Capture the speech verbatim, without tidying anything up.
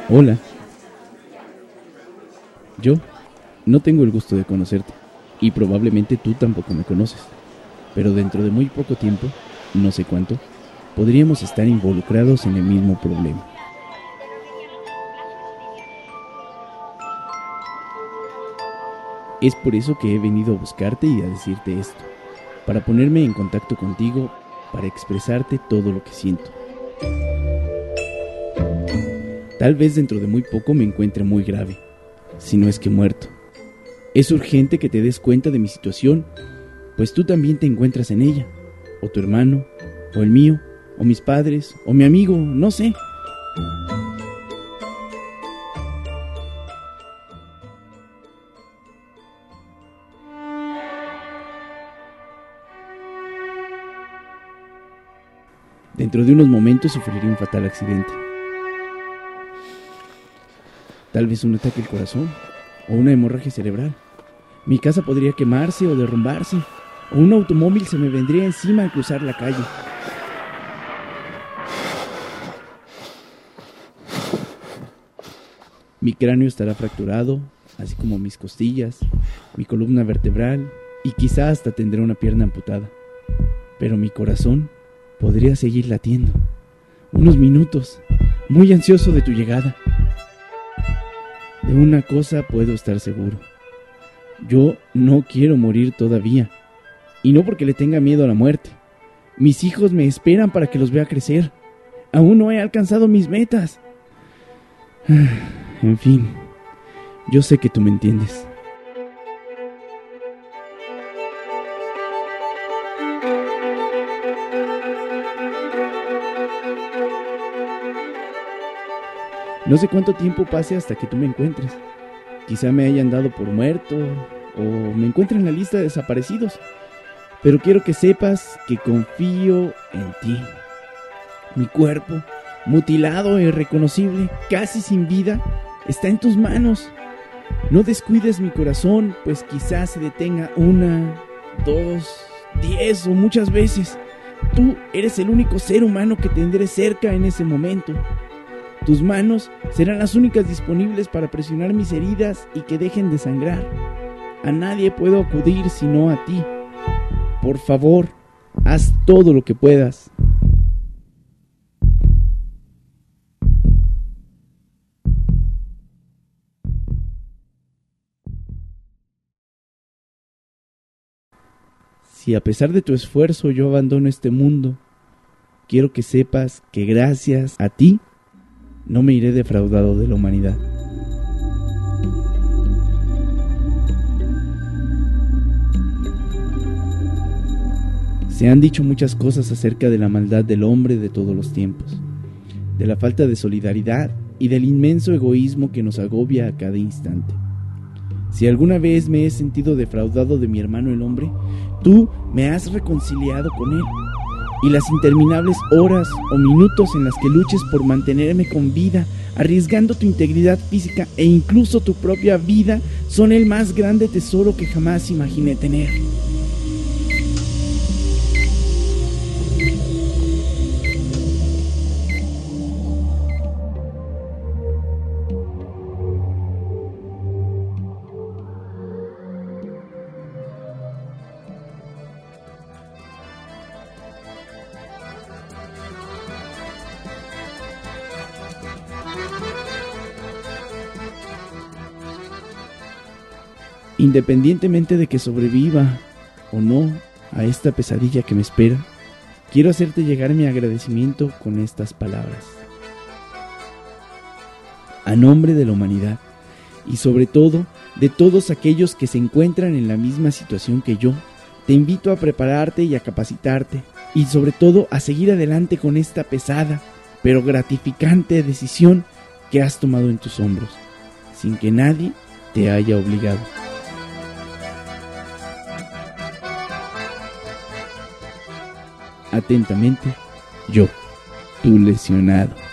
Hola, yo no tengo el gusto de conocerte y probablemente tú tampoco me conoces, pero dentro de muy poco tiempo, no sé cuánto, podríamos estar involucrados en el mismo problema. Es por eso que he venido a buscarte y a decirte esto, para ponerme en contacto contigo, para expresarte todo lo que siento. Tal vez dentro de muy poco me encuentre muy grave, si no es que muerto. Es urgente que te des cuenta de mi situación, pues tú también te encuentras en ella, o tu hermano, o el mío, o mis padres, o mi amigo, no sé. Dentro de unos momentos sufriré un fatal accidente. Tal vez un ataque al corazón, o una hemorragia cerebral. Mi casa podría quemarse o derrumbarse, o un automóvil se me vendría encima al cruzar la calle. Mi cráneo estará fracturado, así como mis costillas, mi columna vertebral, y quizá hasta tendré una pierna amputada. Pero mi corazón podría seguir latiendo. Unos minutos, muy ansioso de tu llegada. De una cosa puedo estar seguro. Yo no quiero morir todavía. Y no porque le tenga miedo a la muerte. Mis hijos me esperan para que los vea crecer. Aún no he alcanzado mis metas. En fin, yo sé que tú me entiendes. No sé cuánto tiempo pase hasta que tú me encuentres. Quizá me hayan dado por muerto o me encuentre en la lista de desaparecidos. Pero quiero que sepas que confío en ti. Mi cuerpo, mutilado e irreconocible, casi sin vida, está en tus manos. No descuides mi corazón, pues quizás se detenga una, dos, diez o muchas veces. Tú eres el único ser humano que tendré cerca en ese momento. Tus manos serán las únicas disponibles para presionar mis heridas y que dejen de sangrar. A nadie puedo acudir sino a ti. Por favor, haz todo lo que puedas. Si a pesar de tu esfuerzo yo abandono este mundo, quiero que sepas que gracias a ti no me iré defraudado de la humanidad. Se han dicho muchas cosas acerca de la maldad del hombre de todos los tiempos, de la falta de solidaridad y del inmenso egoísmo que nos agobia a cada instante. Si alguna vez me he sentido defraudado de mi hermano el hombre, tú me has reconciliado con él. Y las interminables horas o minutos en las que luches por mantenerme con vida, arriesgando tu integridad física e incluso tu propia vida, son el más grande tesoro que jamás imaginé tener. Independientemente de que sobreviva o no a esta pesadilla que me espera, quiero hacerte llegar mi agradecimiento con estas palabras. A nombre de la humanidad y sobre todo de todos aquellos que se encuentran en la misma situación que yo, te invito a prepararte y a capacitarte y sobre todo a seguir adelante con esta pesada pero gratificante decisión que has tomado en tus hombros, sin que nadie te haya obligado. Atentamente, yo, tu lesionado.